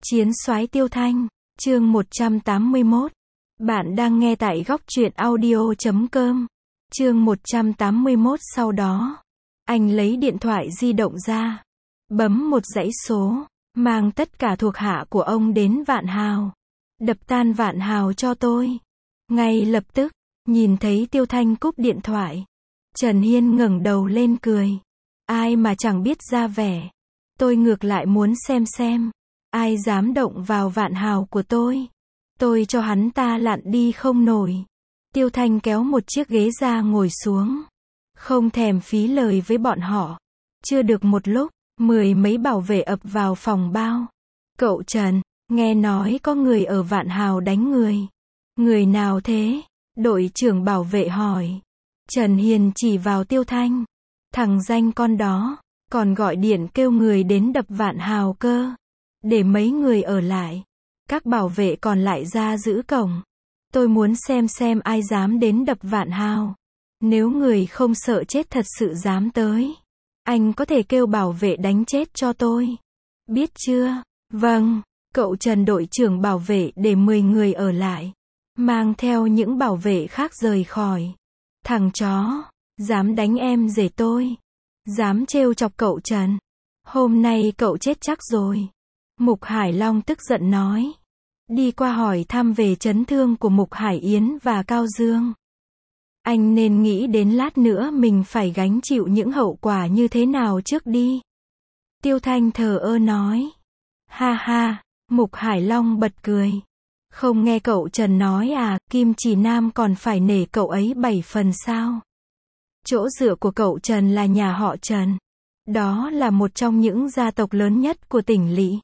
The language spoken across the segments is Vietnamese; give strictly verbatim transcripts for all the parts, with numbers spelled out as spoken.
Chiến soái Tiêu Thanh, chương một trăm tám mươi mốt. Bạn đang nghe tại góc truyện audio chấm com. Chương một trăm tám mươi mốt. Sau đó, anh lấy điện thoại di động ra, bấm một dãy số, mang tất cả thuộc hạ của ông đến Vạn Hào. Đập tan Vạn Hào cho tôi. Ngay lập tức, nhìn thấy Tiêu Thanh cúp điện thoại, Trần Hiên ngẩng đầu lên cười. Ai mà chẳng biết ra vẻ. Tôi ngược lại muốn xem xem, ai dám động vào Vạn Hào của tôi. Tôi cho hắn ta lặn đi không nổi. Tiêu Thanh kéo một chiếc ghế ra ngồi xuống, không thèm phí lời với bọn họ. Chưa được một lúc, mười mấy bảo vệ ập vào phòng bao. Cậu Trần, nghe nói có người ở Vạn Hào đánh người. Người nào thế? Đội trưởng bảo vệ hỏi. Trần Hiền chỉ vào Tiêu Thanh. Thằng danh con đó, còn gọi điện kêu người đến đập Vạn Hào cơ. Để mấy người ở lại. Các bảo vệ còn lại ra giữ cổng. Tôi muốn xem xem ai dám đến đập Vạn Hào. Nếu người không sợ chết thật sự dám tới, anh có thể kêu bảo vệ đánh chết cho tôi. Biết chưa? Vâng. Cậu Trần đội trưởng bảo vệ để mười người ở lại, mang theo những bảo vệ khác rời khỏi. Thằng chó, dám đánh em rể tôi, dám trêu chọc cậu Trần, hôm nay cậu chết chắc rồi. Mục Hải Long tức giận nói. Đi qua hỏi thăm về chấn thương của Mục Hải Yến và Cao Dương. Anh nên nghĩ đến lát nữa mình phải gánh chịu những hậu quả như thế nào trước đi. Tiêu Thanh thờ ơ nói. Ha ha, Mục Hải Long bật cười. Không nghe cậu Trần nói à, Kim Chỉ Nam còn phải nể cậu ấy bảy phần sao? Chỗ dựa của cậu Trần là nhà họ Trần. Đó là một trong những gia tộc lớn nhất của tỉnh lỵ.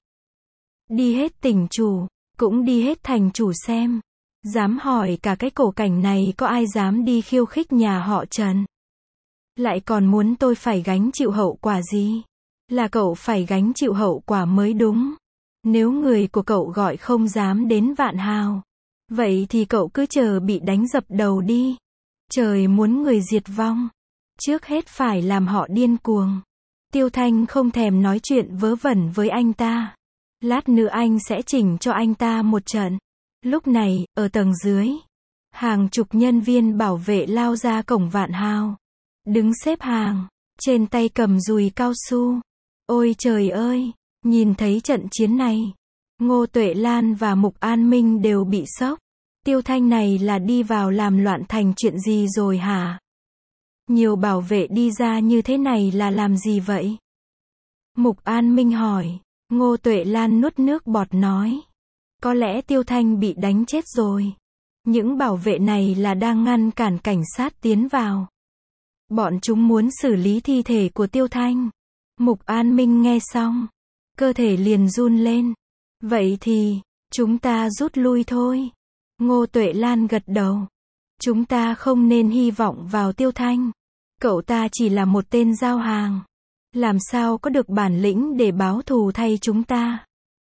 Đi hết tỉnh chủ, cũng đi hết thành chủ xem. Dám hỏi cả cái cổ cảnh này có ai dám đi khiêu khích nhà họ Trần. Lại còn muốn tôi phải gánh chịu hậu quả gì? Là cậu phải gánh chịu hậu quả mới đúng. Nếu người của cậu gọi không dám đến Vạn Hào, vậy thì cậu cứ chờ bị đánh dập đầu đi. Trời muốn người diệt vong, trước hết phải làm họ điên cuồng. Tiêu Thanh không thèm nói chuyện vớ vẩn với anh ta. Lát nữa anh sẽ chỉnh cho anh ta một trận. Lúc này, ở tầng dưới, hàng chục nhân viên bảo vệ lao ra cổng Vạn Hào. Đứng xếp hàng, trên tay cầm dùi cao su. Ôi trời ơi, nhìn thấy trận chiến này, Ngô Tuệ Lan và Mục An Minh đều bị sốc. Tiêu Thanh này là đi vào làm loạn thành chuyện gì rồi hả? Nhiều bảo vệ đi ra như thế này là làm gì vậy? Mục An Minh hỏi. Ngô Tuệ Lan nuốt nước bọt nói. Có lẽ Tiêu Thanh bị đánh chết rồi. Những bảo vệ này là đang ngăn cản cảnh sát tiến vào. Bọn chúng muốn xử lý thi thể của Tiêu Thanh. Mục An Minh nghe xong, cơ thể liền run lên. Vậy thì, chúng ta rút lui thôi. Ngô Tuệ Lan gật đầu. Chúng ta không nên hy vọng vào Tiêu Thanh. Cậu ta chỉ là một tên giao hàng. Làm sao có được bản lĩnh để báo thù thay chúng ta?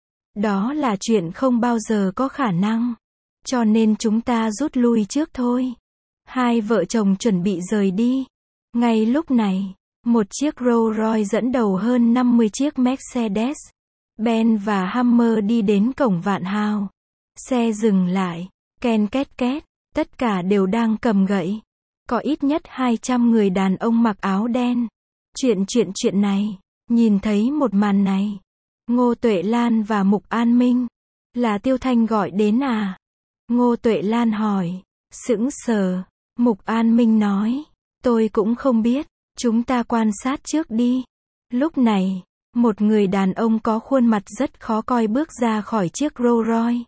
Đó là chuyện không bao giờ có khả năng. Cho nên chúng ta rút lui trước thôi. Hai vợ chồng chuẩn bị rời đi. Ngay lúc này, một chiếc Rolls Royce dẫn đầu hơn năm mươi chiếc Mercedes, Benz và Hummer đi đến cổng Vạn Hào. Xe dừng lại, ken két két, tất cả đều đang cầm gậy. Có ít nhất hai trăm người đàn ông mặc áo đen. Chuyện chuyện chuyện này, nhìn thấy một màn này, Ngô Tuệ Lan và Mục An Minh, là Tiêu Thanh gọi đến à? Ngô Tuệ Lan hỏi. Sững sờ. Mục An Minh nói. Tôi cũng không biết, chúng ta quan sát trước đi. Lúc này, một người đàn ông có khuôn mặt rất khó coi bước ra khỏi chiếc Rolls Royce.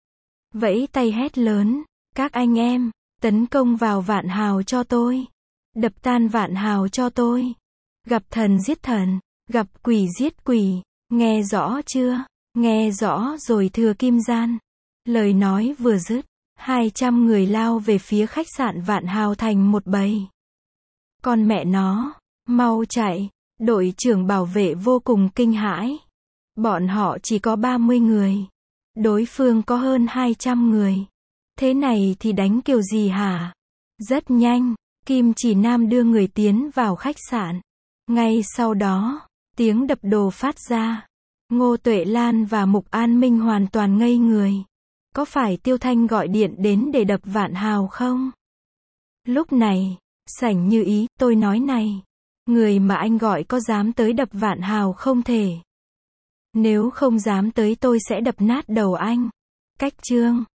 Vẫy tay hét lớn. Các anh em, tấn công vào Vạn Hào cho tôi. Đập tan Vạn Hào cho tôi. Gặp thần giết thần, gặp quỷ giết quỷ, nghe rõ chưa? Nghe rõ rồi thưa Kim Gian. Lời nói vừa dứt, hai trăm người lao về phía khách sạn Vạn Hào thành một bầy. Con mẹ nó, mau chạy, đội trưởng bảo vệ vô cùng kinh hãi. Bọn họ chỉ có ba mươi người, đối phương có hơn hai trăm người. Thế này thì đánh kiểu gì hả? Rất nhanh, Kim Chỉ Nam đưa người tiến vào khách sạn. Ngay sau đó, tiếng đập đồ phát ra. Ngô Tuệ Lan và Mục An Minh hoàn toàn ngây người. Có phải Tiêu Thanh gọi điện đến để đập Vạn Hào không? Lúc này, Sảnh Như Ý, tôi nói này. Người mà anh gọi có dám tới đập Vạn Hào không thể? Nếu không dám tới tôi sẽ đập nát đầu anh. Cách chương